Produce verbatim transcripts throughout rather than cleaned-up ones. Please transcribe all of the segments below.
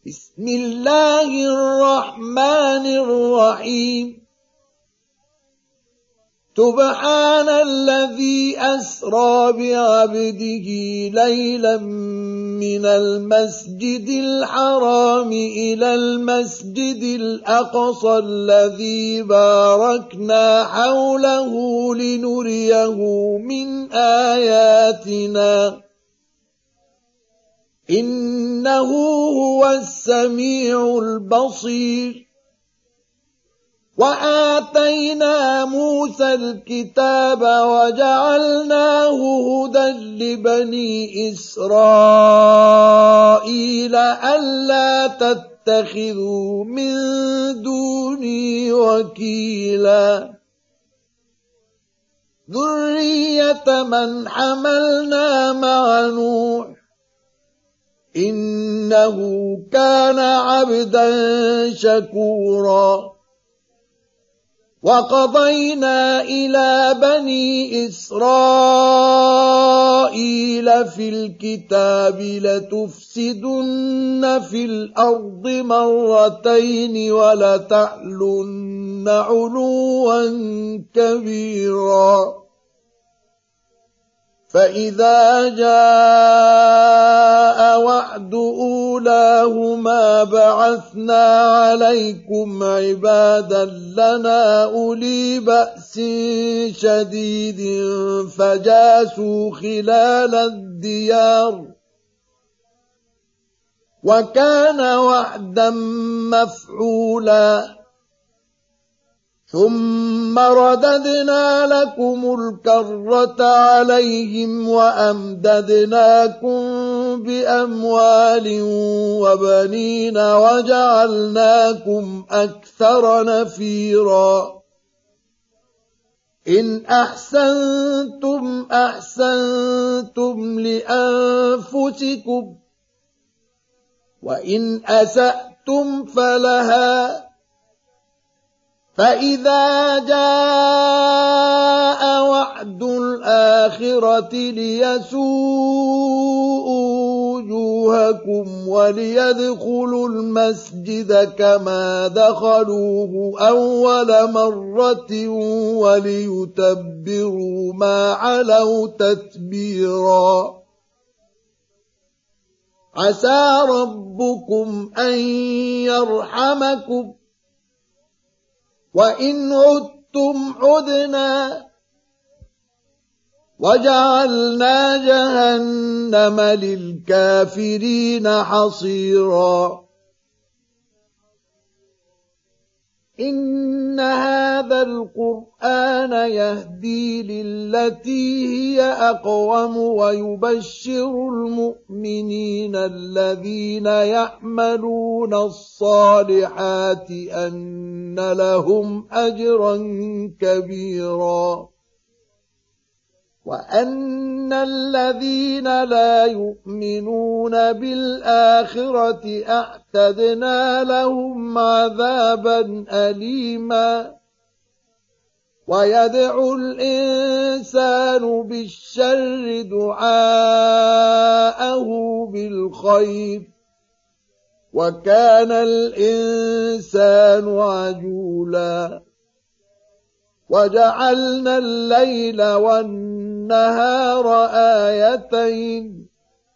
بسم الله الرحمن الرحيم سبحان الذي أسرى بعبده ليلا من المسجد الحرام إلى المسجد الأقصى الذي باركنا حوله لنريه من آياتنا إنه هو السميع البصير. وآتينا موسى الكتاب وجعلناه هدى لبني إسرائيل ألا تتخذوا من دوني وكيلا ذرية من حملنا مع نوح إنه كان عبدا شكورا. وقضينا إلى بني إسرائيل في الكتاب لتفسدن في الأرض مرتين ولتعلن علوا كبيرا. فإذا جاء وعد أولاهما بعثنا عليكم عبادا لنا أولي بأس شديد فجاسوا خلال الديار وكان وعدا مفعولا. ثم رددنا لكم الكرة عليهم وأمددناكم بأموال وبنين وجعلناكم أكثر نفيرا. إن أحسنتم أحسنتم لأنفسكم وإن أسأتم فلها. فإذا جاء وعد الآخرة ليسوءوا وجوهكم وليدخلوا المسجد كما دخلوه أول مرة وليتبروا ما علوا تتبيرا. عسى ربكم أن يرحمكم وإن عدتم عدنا وجعلنا جهنم للكافرين حصيرا. إن هذا القرآن يهدي للتي هي أقوم ويبشر المؤمنين الذين يعملون الصالحات أن لهم أجرا كبيرا وأن الذين لا يؤمنون بالآخرة أعتدنا لهم عذابا أليما. ويدعو الإنسان بالشر دعاءه بالخير وكان الإنسان عجولا. وجعلنا الليل والنهار آيتين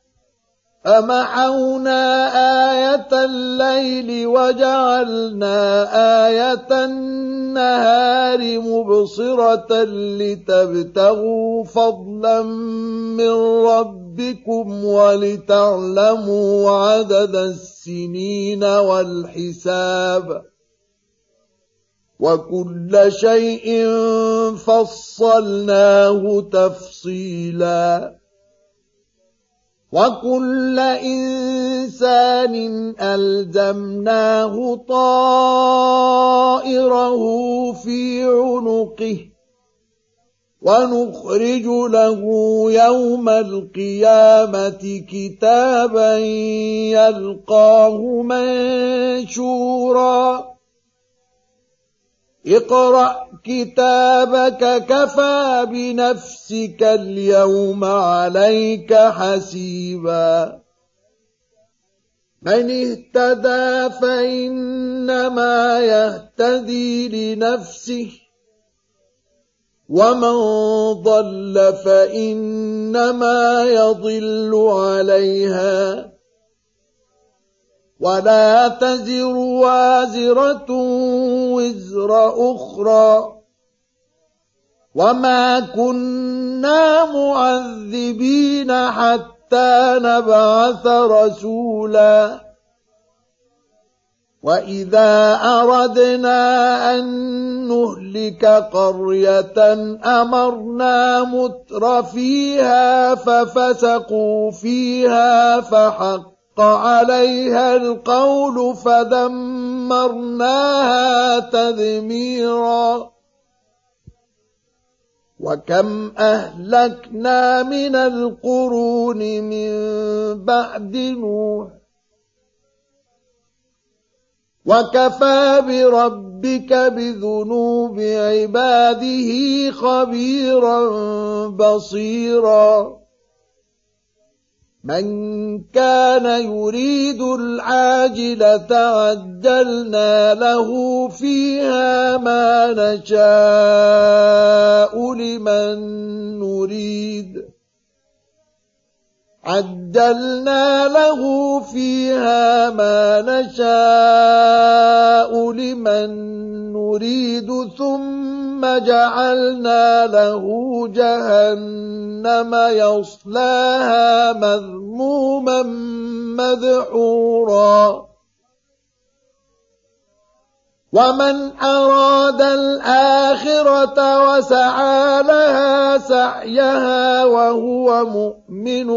فمحونا آية الليل وجعلنا آية النهار مبصرة لتبتغوا فضلا من ربكم ولتعلموا عدد السنين والحساب وكل شيء فصلناه تفصيلا. وكل إنسان ألزمناه طائره في عنقه ونخرج له يوم القيامة كتابا يلقاه منشورا. اقرأ كتابك كفى بنفسك اليوم عليك حسيبا. من اهتدى فإنما يهتدي لنفسه ومن ضل فإنما يضل عليها ولا تزر وازرة وزر أخرى وما كنا معذبين حتى نبعث رسولا وإذا أردنا أن نهلك قرية أمرنا متر فيها ففسقوا فيها فحق عليها القول فدمرناها تدميرا وكم أهلكنا من القرون من بعد نوح وكفى بربك بذنوب عباده خبيرا بصيرا من كان يريد العاجلة عجلنا له فيها ما نشاء لمن نريد عجلنا له فيها ما نشاء لمن نريد ثم جعلنا له جهنم يصلاها مذموما مدحورا ومن أراد الآخرة وسعى لها سعيها وهو مؤمن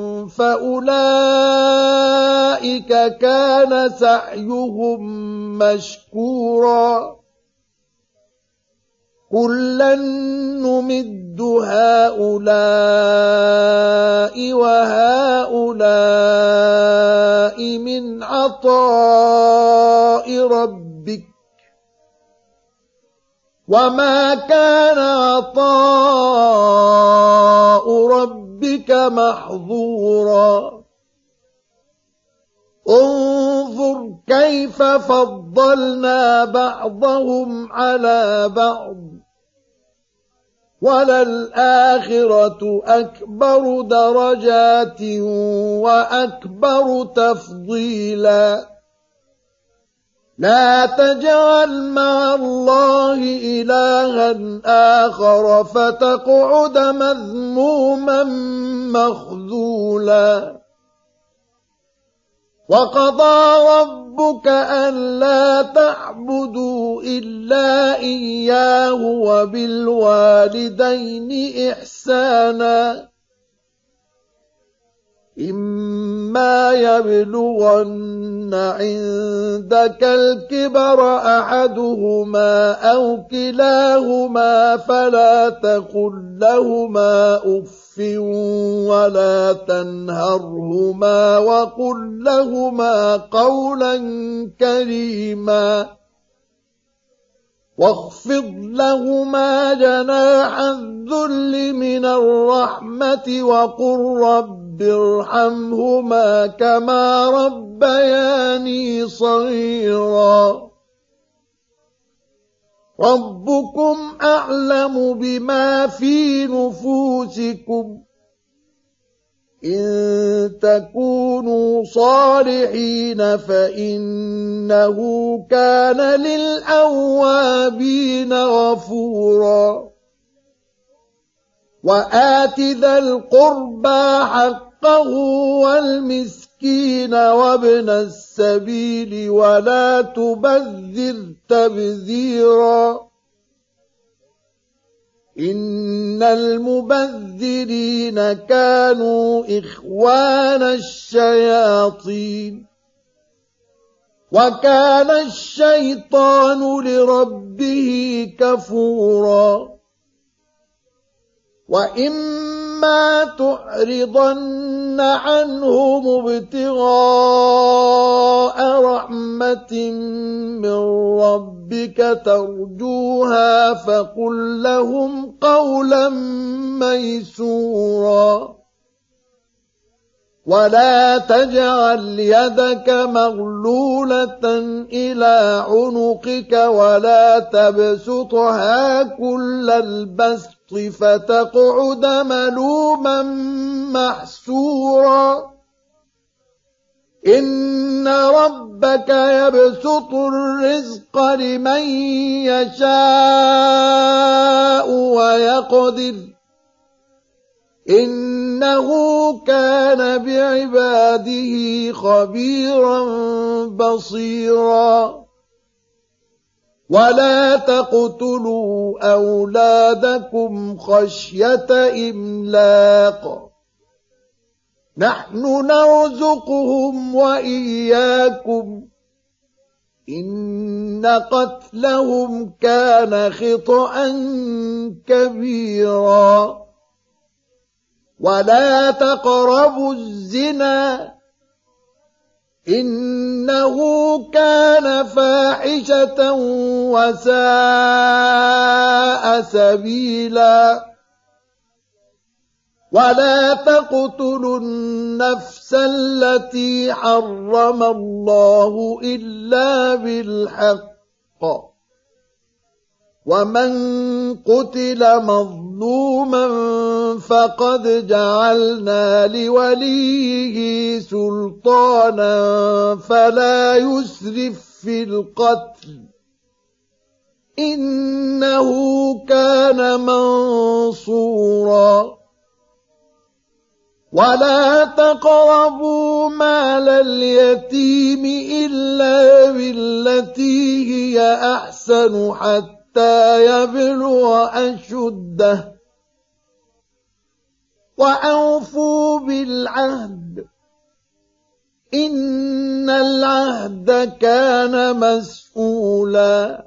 فأولئك كان سعيهم مشكورا كلا نمد هؤلاء وهؤلاء من عطاء ربك وما كان عطاء ربك محظورا انظر كيف فضلنا بعضهم على بعض وللآخرة أكبر درجات وأكبر تفضيلا لا تجعل مع الله إلها آخر فتقعد مذموما مخذولا وقضى ربك ألا تعبدوا إلا إياه وبالوالدين إحسانا إما يبلغن عندك الكبر أحدهما أو كلاهما فلا تقل لهما أف ولا تنهرهما وقل لهما قولا كريما واخفض لهما جناح الذل من الرحمة وقل رب ارحمهما كما ربياني صغيرا ربكم أعلم بما في نفوسكم إن تكونوا صالحين فإنه كان للأوابين غفورا وآت ذا القربى حقه والمسكين وابن السبيل ولا تبذر تبذيرا إن المبذرين كانوا إخوان الشياطين وكان الشيطان لربه كفورا وإما تعرضن عنهم ابتغاء رحمة من ربك ترجوها فقل لهم قولا ميسورا ولا تجعل يدك مغلولة إلى عنقك ولا تبسطها كل البسط فتقعد ملوما محسورا إن ربك يبسط الرزق لمن يشاء ويقدر إنه كان بعباده خبيرا بصيرا ولا تقتلوا أولادكم خشية إملاق نحن نرزقهم وإياكم إن قتلهم كان خطأ كبيرا ولا تقربوا الزنا إنه كان فاحشة وساء سبيلا ولا تقتلوا النفس التي حرم الله إلا بالحق ومن قتل مظلوما فقد جعلنا لوليه سلطانا فلا يسرف في القتل إنه كان منصورا ولا تقربوا مال اليتيم إلا بالتي هي أحسن حتى يبلغ أشده وأوفوا بالعهد إن العهد كان مسؤولا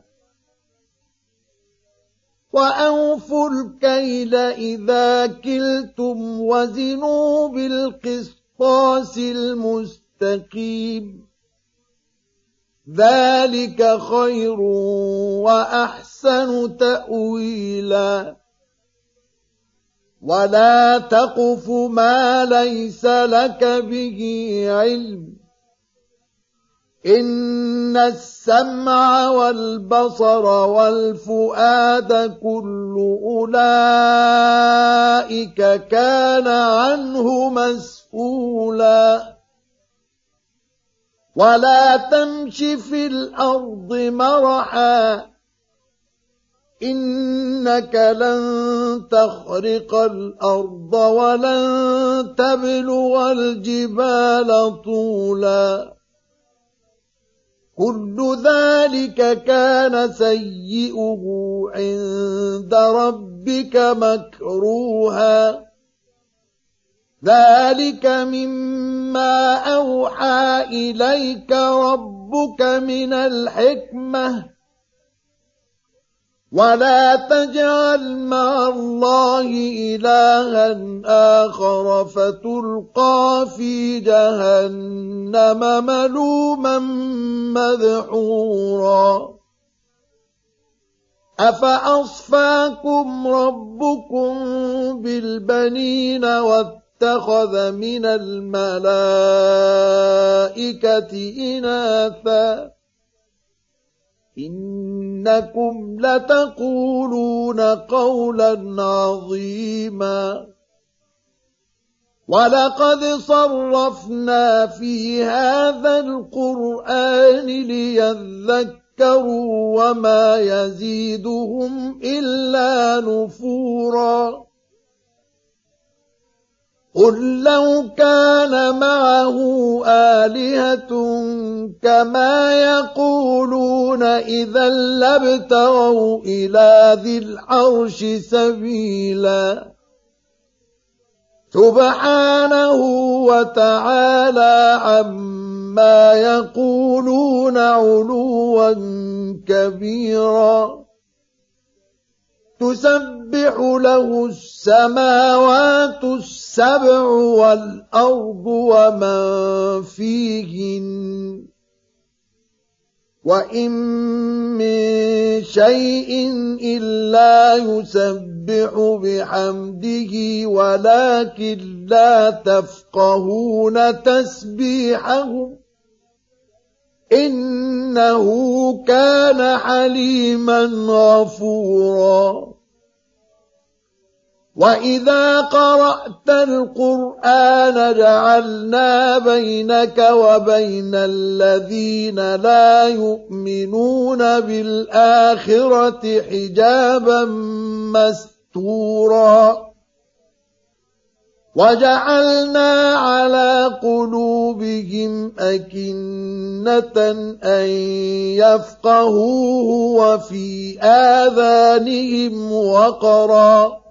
وأوفوا الكيل إذا كلتم وزنوا بالقسطاس المستقيم ذلك خير وأحسن تأويلا ولا تقف ما ليس لك به علم إن السمع والبصر والفؤاد كل أولئك كان عنه مسؤولا ولا تمش في الأرض مرحا إنك لن تخرق الأرض ولن تبلغ الجبال طولا كل ذلك كان سيئه عند ربك مكروها ذلك مما أوحى إليك ربك من الحكمة ولا تجعل مع الله إلها آخر فتلقى في جهنم ملوما مدحورا أفأصفاكم ربكم بالبنين واتخذ من الملائكة إناثا إنكم لتقولون قولا عظيما ولقد صرفنا في هذا القرآن ليذكروا وما يزيدهم إلا نفورا قل لو كان معه آلهة كما يقولون إذا لابتغوا إلى ذي العرش سبيلا سبحانه وتعالى عما يقولون علوا كبيرا تسبح له السماوات السبع والأرض ومن فيهن وَإِن مِّن شَيْءٍ إِلَّا يُسَبِّحُ بِحَمْدِهِ وَلَكِن لَّا تَفْقَهُونَ تَسْبِيحَهُمْ إِنَّهُ كَانَ حَلِيمًا غَفُورًا وَإِذَا قَرَأْتَ الْقُرْآنَ جَعَلْنَا بَيْنَكَ وَبَيْنَ الَّذِينَ لَا يُؤْمِنُونَ بِالْآخِرَةِ حِجَابًا مَّسْتُورًا وَجَعَلْنَا عَلَى قُلُوبِهِمْ أَكِنَّةً أَن يَفْقَهُوهُ وَفِي آذَانِهِمْ وَقْرًا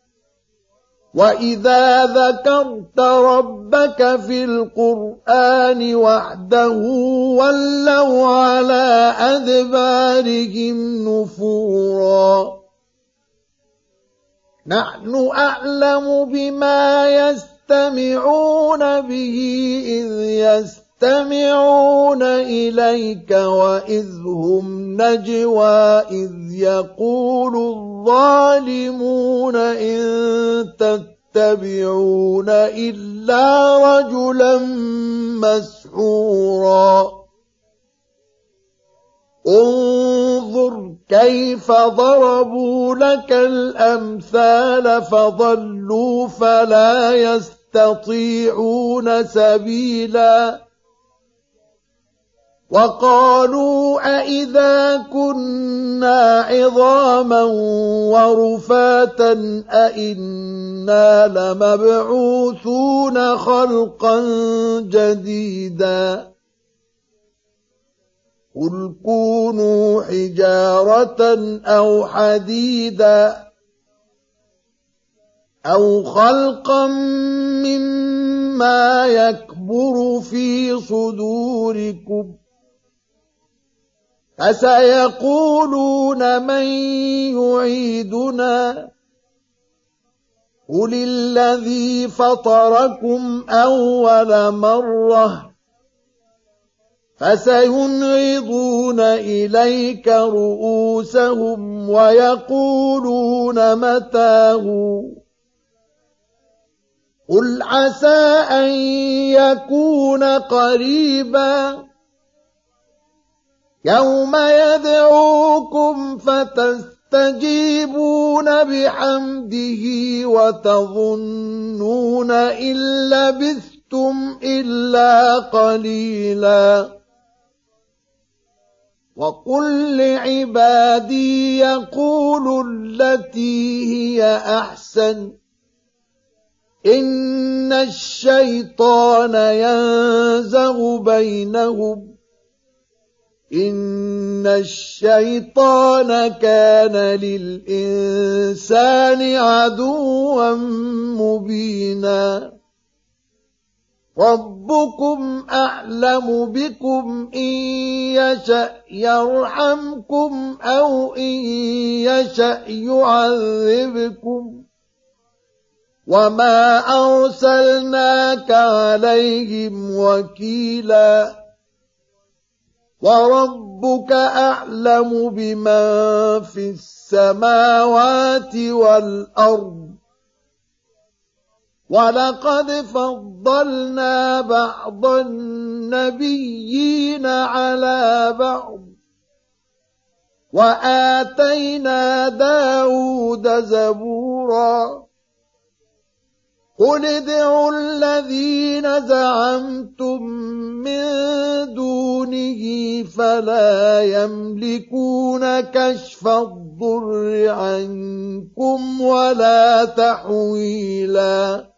وَإِذَا ذَكَرْتَ رَبَّكَ فِي الْقُرْآنِ وَحْدَهُ وَلَّوْا عَلَى أَدْبَارِهِمْ نُفُورًا نَحْنُ أَعْلَمُ بِمَا يَسْتَمِعُونَ بِهِ إِذْ يَسْتَمِعُونَ إِلَيْكَ وَإِذْ هُمْ نَجْوَىٰ إِذْ يَقُولُ الظَّالِمُونَ إِن تَتَّبِعُونَ إِلَّا رَجُلًا مَّسْحُورًا انظُرْ كَيْفَ ضَرَبُوا لَكَ الْأَمْثَالَ فَضَلُّوا فَلَا يَسْتَطِيعُونَ سَبِيلًا وَقَالُوا أَإِذَا كُنَّا عِظَامًا وَرُفَاتًا أَإِنَّا لَمَبْعُوثُونَ خَلْقًا جَدِيدًا قُلْ كُونُوا حِجَارَةً أَوْ حَدِيدًا أَوْ خَلْقًا مِّمَّا يَكْبُرُ فِي صُدُورِكُمْ فَسَيَقُولُونَ مَن يُعِيدُنَا قُلِ الَّذِي فَطَرَكُمْ أَوَّلَ مَرَّةٍ فَسَيُنْغِضُونَ إِلَيْكَ رُءُوسَهُمْ وَيَقُولُونَ مَتَىٰ هُوَ قُلْ عَسَىٰ أَن يَكُونَ قَرِيبًا يَوْمَ يَدْعُوكُمْ فَتَسْتَجِيبُونَ بِحَمْدِهِ وَتَظُنُّونَ إِن لَّبِثْتُمْ إِلَّا قَلِيلًا وَقُل لِّعِبَادِي يَقُولُوا الَّتِي هِيَ أَحْسَنُ إِنَّ الشَّيْطَانَ يَنزَغُ بَيْنَهُمْ إِنَّ الشَّيْطَانَ كَانَ لِلْإِنسَانِ عَدُوًّا مُّبِينًا رَبُّكُمْ أَعْلَمُ بِكُمْ إِن يَشَأْ يَرْحَمْكُمْ أَوْ إِن يَشَأْ يُعَذِّبْكُمْ وَمَا أَرْسَلْنَاكَ عَلَيْهِمْ وَكِيلًا وَرَبُّكَ أَعْلَمُ بِمَن فِي السَّمَاوَاتِ وَالْأَرْضِ وَلَقَدْ فَضَّلْنَا بَعْضَ النَّبِيِّينَ عَلَى بَعْضٍ وَآتَيْنَا دَاوُودَ زَبُورًا قُلِ ادْعُوا الَّذِينَ زَعَمْتُم مِّن دُونِهِ فَلَا يَمْلِكُونَ كَشْفَ الضُّرِّ عَنكُمْ وَلَا تَحْوِيلًا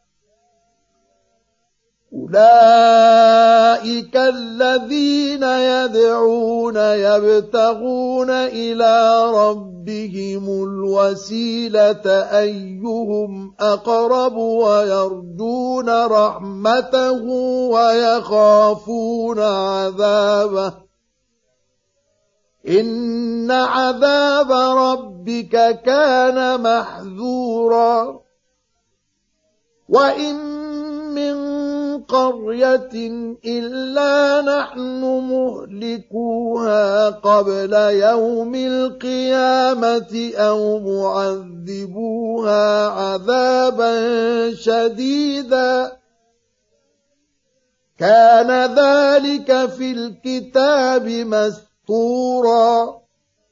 أُولَٰئِكَ الَّذِينَ يَدْعُونَ يَبْتَغُونَ إِلَىٰ رَبِّهِمُ الْوَسِيلَةَ أَيُّهُمْ أَقْرَبُ وَيَرْجُونَ رَحْمَتَهُ وَيَخَافُونَ عَذَابَهُ إِنَّ عَذَابَ رَبِّكَ كَانَ مَحْذُورًا وَإِن مِّن قرية إلا نحن مهلكوها قبل يوم القيامة أو معذبوها عذابا شديدا كان ذلك في الكتاب مسطورا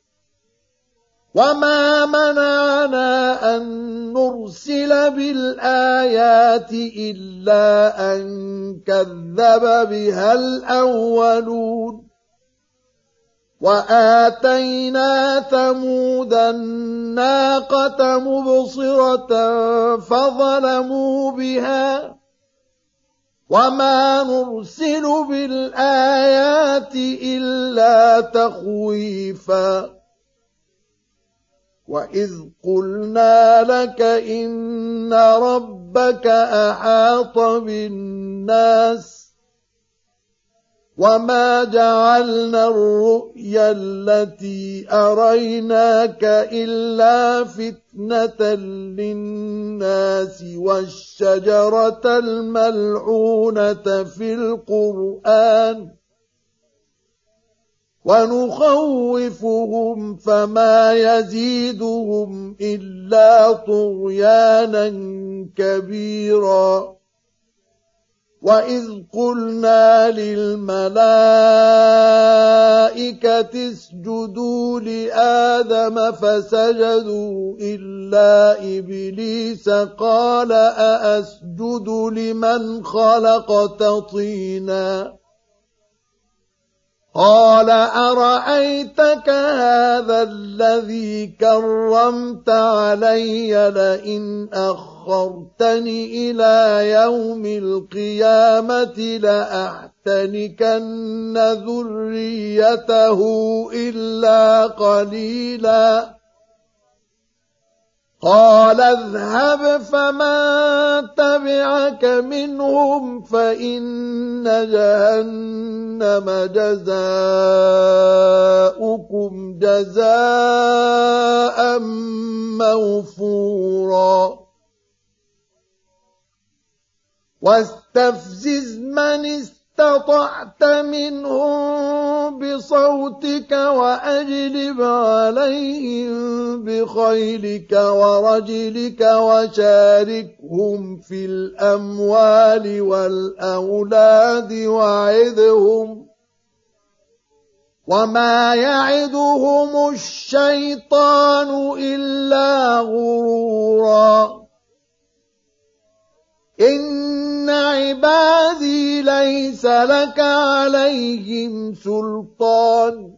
وما منعنا أن نرسل بالآيات إلا أن كذب بها الأولون وآتينا ثمود الناقة مبصرة فظلموا بها وما نرسل بالآيات إلا تخويفا وإذ قلنا لك إن ربك أحاط بالناس وما جعلنا الرؤيا التي أريناك إلا فتنة للناس والشجرة الملعونة في القرآن ونخوفهم فما يزيدهم إلا طغيانا كبيرا وإذ قلنا للملائكة اسجدوا لآدم فسجدوا إلا إبليس قال أأسجد لمن خلقت طينا قال أرأيتك هذا الذي كرمت علي لئن أخرتني إلى يوم القيامة لأحتنكن ذريته إلا قليلا قال اذهب فمن تبعك منهم فإن جهنم جزاؤكم جزاء موفورا واستفزز من استطعت منهم بصوتك وأجلب عليهم بخيلك ورجلك وشاركهم في الأموال والأولاد وعدهم وما يعدهم الشيطان إلا غرورا إن عبادي ليس لك عليهم سلطان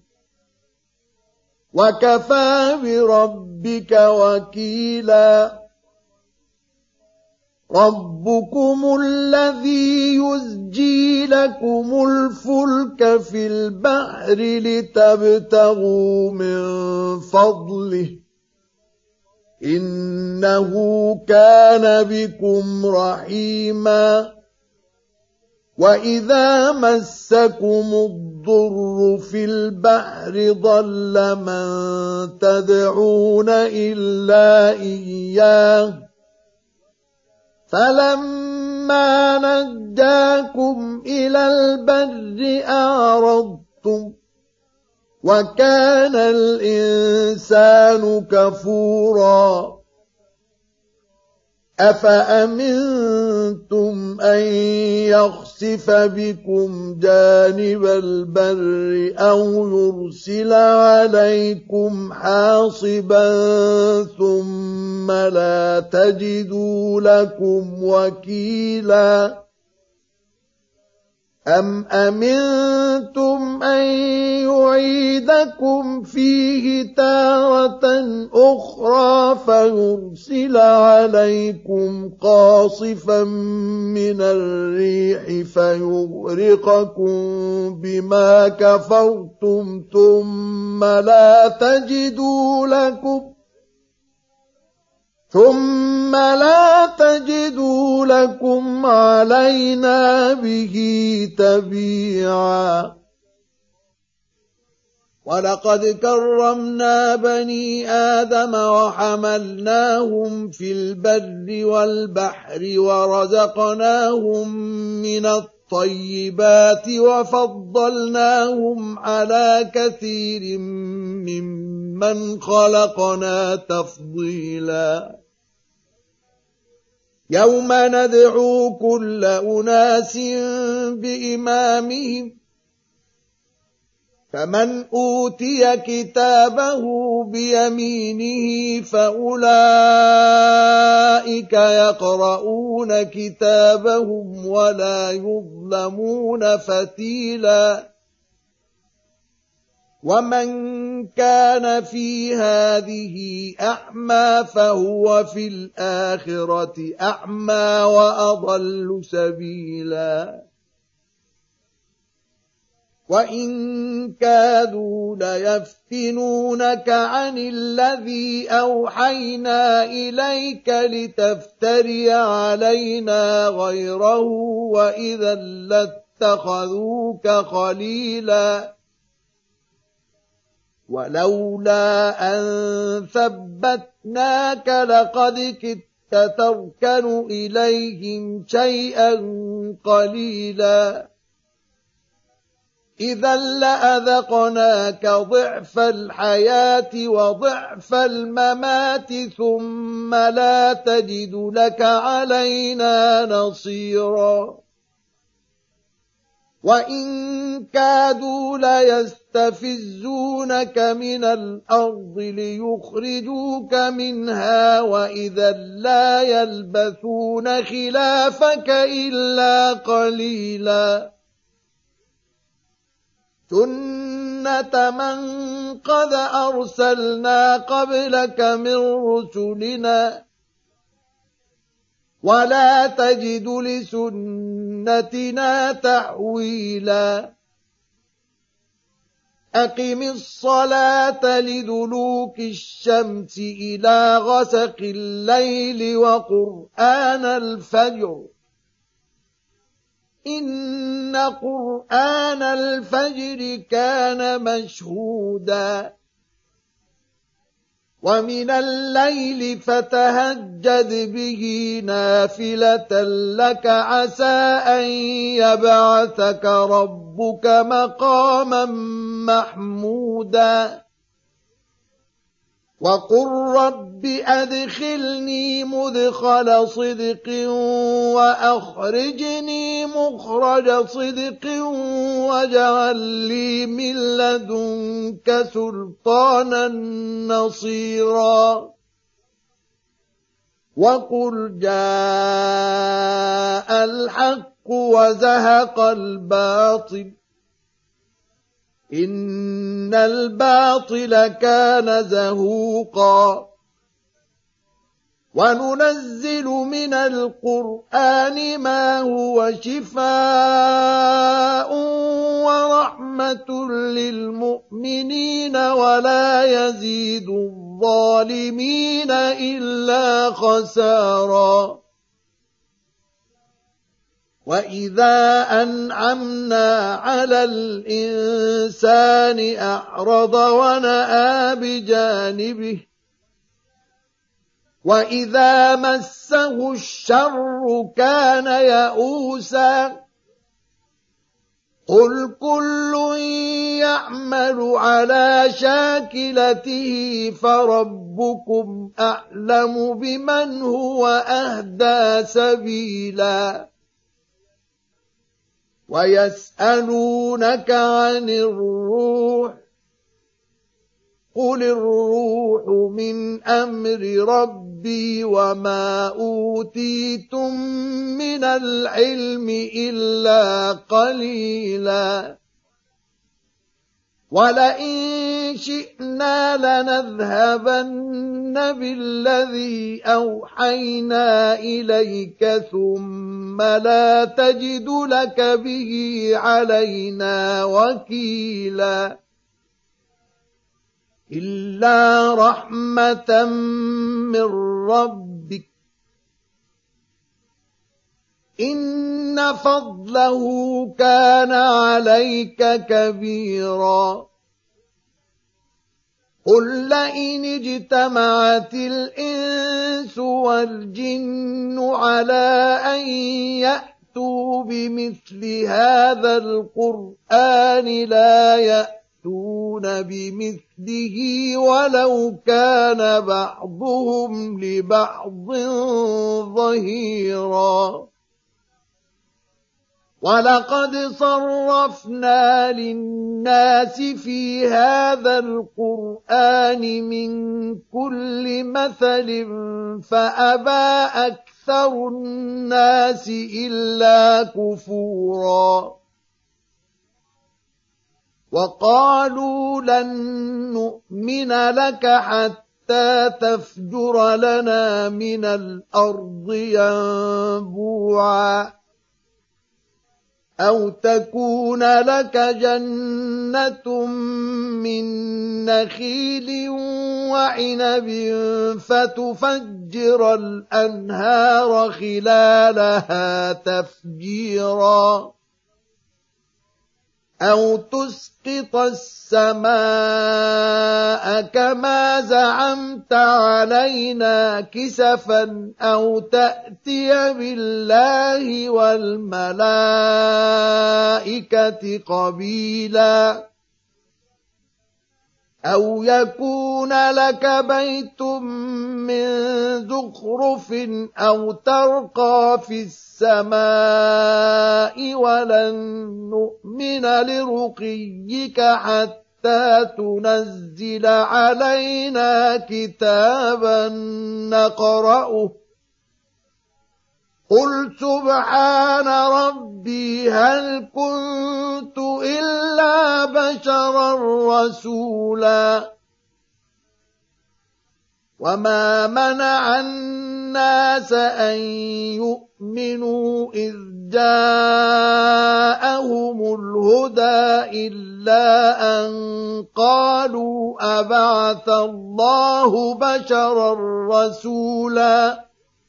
وكفى بربك وكيلا ربكم الذي يزجي لكم الفلك في البحر لتبتغوا من فضله إنه كان بكم رحيما وإذا مسكم الضر في البحر ضل من تدعون إلا إياه فلما نجاكم إلى البر أعرضتم وكان الإنسان كفورا أفأمنتم أن يخسف بكم جانب البر أو يرسل عليكم حاصبا ثم لا تجدوا لكم وكيلا أم أمنتم أن يعيدكم فيه تارة أخرى فيرسل عليكم قاصفا من الريح فيغرقكم بما كفرتم ثم لا تجدوا لكم ثم لا تجدوا لكم علينا به تبيعا ولقد كرمنا بني آدم وحملناهم في البر والبحر ورزقناهم من الطيبات وفضلناهم على كثير ممن خلقنا تفضيلا يوم ندعو كل أناس بإمامهم فمن أوتي كتابه بيمينه فأولئك يقرؤون كتابهم ولا يظلمون فتيلا ومن كان في هذه أعمى فهو في الآخرة أعمى وأضل سبيلا وإن كادوا ليفتنونك عن الذي أوحينا إليك لتفتري علينا غيره وإذا لاتخذوك خليلا ولولا أن ثبتناك لقد كدت تركن إليهم شيئا قليلا إذا لأذقناك ضعف الحياة وضعف الممات ثم لا تجد لك علينا نصيرا وإن كادوا ليستفزونك من الأرض ليخرجوك منها وإذا لا يلبثون خلافك إلا قليلا سنة من قد أرسلنا قبلك من رسلنا ولا تجد لسنتنا تحويلا أقم الصلاة لدلوك الشمس إلى غسق الليل وقرآن الفجر إن قرآن الفجر كان مشهودا ومن الليل فتهجد به نافلة لك عسى أن يبعثك ربك مقاما محمودا وقل رب أدخلني مدخل صدق وأخرجني مخرج صدق واجعل لي من لدنك سلطانا نصيرا وقل جاء الحق وزهق الباطل إن الباطل كان زهوقا وننزل من القرآن ما هو شفاء ورحمة للمؤمنين ولا يزيد الظالمين إلا خسارا وإذا أنعمنا على الإنسان أعرض ونأى بجانبه وإذا مسه الشر كان يئوسا قل كل يعمل على شاكلته فربكم أعلم بمن هو أهدى سبيلا ويسألونك عن الروح قل الروح من أمر ربي وما أوتيتم من العلم إلا قليلا ولئن شئنا لنذهبن بالذي أوحينا إليك ثم لا تجد لك به علينا وكيلا إلا رحمة من ربك إن فضله كان عليك كبيرا قل لئن اجتمعت الإنس والجن على أن يأتوا بمثل هذا القرآن لا يأتون بمثله ولو كان بعضهم لبعض ظهيرا ولقد صرفنا للناس في هذا القرآن من كل مثل فأبى أكثر الناس إلا كفورا وقالوا لن نؤمن لك حتى تفجر لنا من الأرض ينبوعا أو تكون لك جنة من نخيل وعنب فتفجر الأنهار خلالها تفجيرا أو تسقط السماء كما زعمت علينا كسفا أو تأتي بالله والملائكة قبيلا أو يكون لك بيت من زخرف أو ترقى في السماء ولن نؤمن لرقيك حتى تنزل علينا كتابا نقرأه قل سبحان ربي هل كنت إلا بشرا رسولا وما منع الناس أن يؤمنوا إذ جاءهم الهدى إلا أن قالوا أبعث الله بشرا رسولا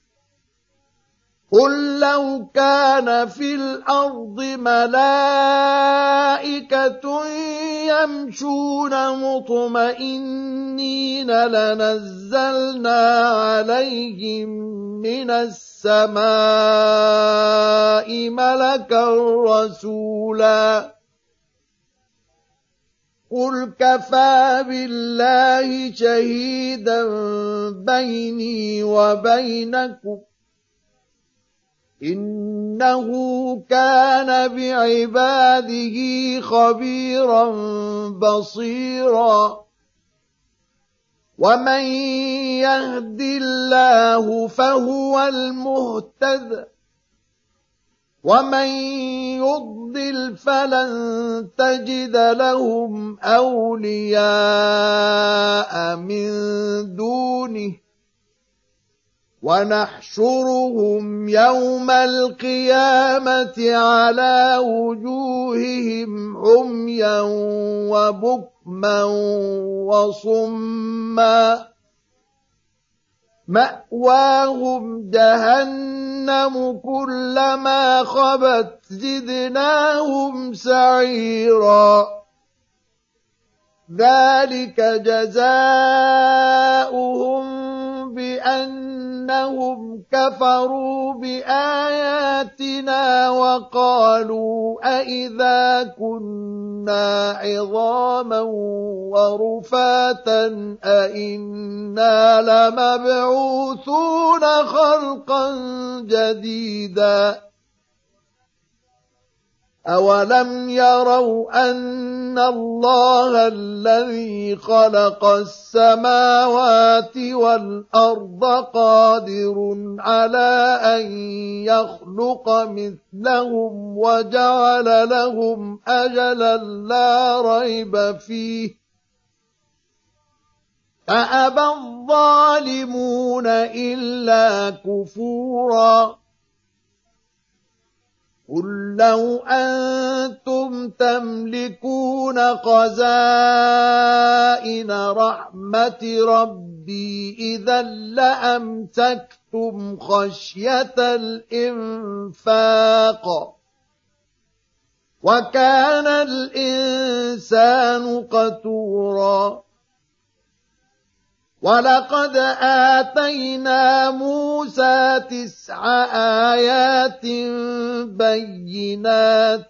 قل لو كان في الأرض ملائكة يمشون مطمئنين لنزلنا عليهم من السماء ملكا رسولا قل كفى بالله شهيدا بيني وبينكم إنه كان بعباده خبيرا بصيرا ومن يهد الله فهو المهتد ومن يضلل فلن تجد لهم أولياء من دونه ونحشرهم يوم القيامة على وجوههم عميا وبكما وصما مأواهم جهنم كلما خبت زدناهم سعيرا ذلك جزاؤهم بأنهم كفروا بآياتنا وقالوا أئذا كنا عظاما ورفاتا أئنا لمبعوثون خلقا جديدا أولم يروا أن الله الذي خلق السماوات والأرض قادر على أن يخلق مثلهم وجعل لهم أجلا لا ريب فيه فأبى الظالمون إلا كفورا قل لو أنتم تملكون خزائن رحمة ربي إذا لأمسكتم خشية الإنفاق وكان الإنسان قتورا ولقد آتينا موسى تسع آيات بينات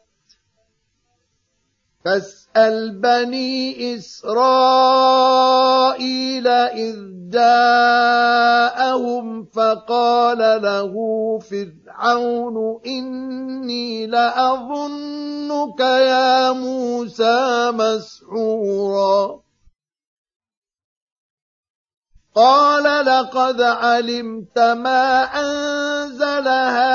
فاسأل بني إسرائيل إذ جاءهم فقال له فرعون إني لأظنك يا موسى مسحورا قال لقد علمت ما أنزل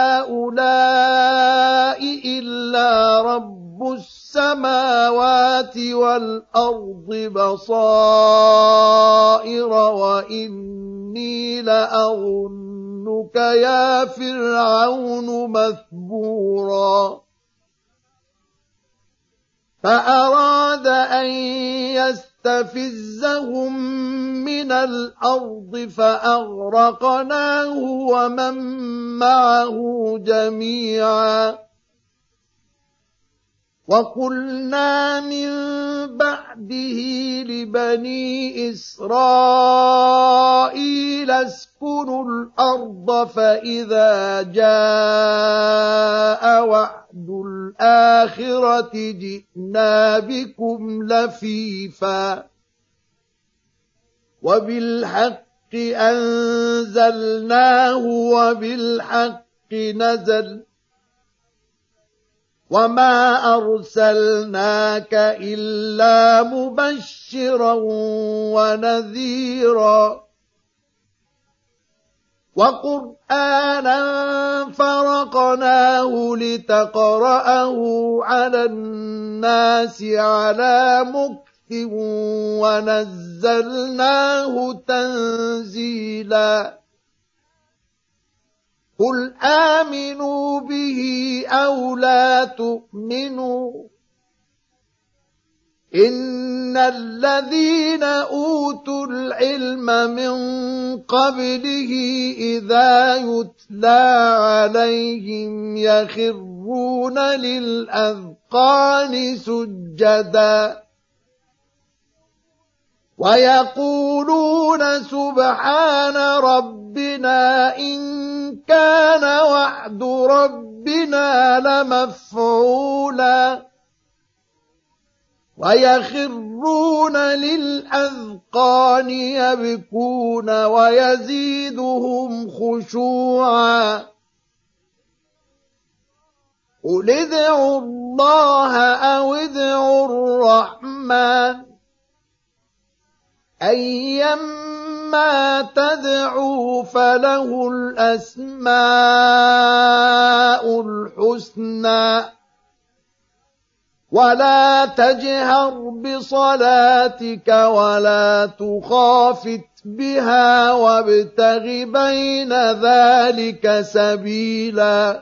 هؤلاء إلا رب السماوات والأرض بصائر وإني لأظنك يا فرعون مثبورا فأراد أن يستفزهم من الأرض فأغرقناه ومن معه جميعا وقلنا من بعده لبني إسرائيل اسكنوا الأرض فإذا جاء وعد الآخرة جئنا بكم لفيفا وبالحق أنزلناه وبالحق نزل وما أرسلناك إلا مبشرا ونذيرا وقرآنا فرقناه لتقرأه على الناس على مكث ونزلناه تنزيلا قل آمنوا به أو لا تؤمنوا إن الذين أوتوا العلم من قبله إذا يتلى عليهم يخرون للأذقان سجدا ويقولون سبحان ربنا إن كان وعد ربنا لمفعولا ويخرون للأذقان يبكون ويزيدهم خشوعا قل ادعوا الله أو ادعوا الرحمن أيما تدعوا فله الأسماء الحسنى ولا تجهر بصلاتك ولا تخافت بها وابتغ بين ذلك سبيلا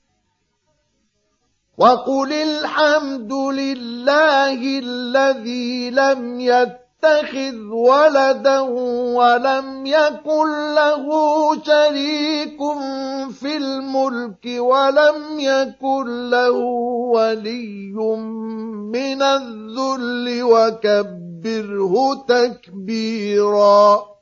وقل الحمد لله الذي لم يتخذ اتخذ ولدا ولم يكن له شريك في الملك ولم يكن له ولي من الذل وكبره تكبيرا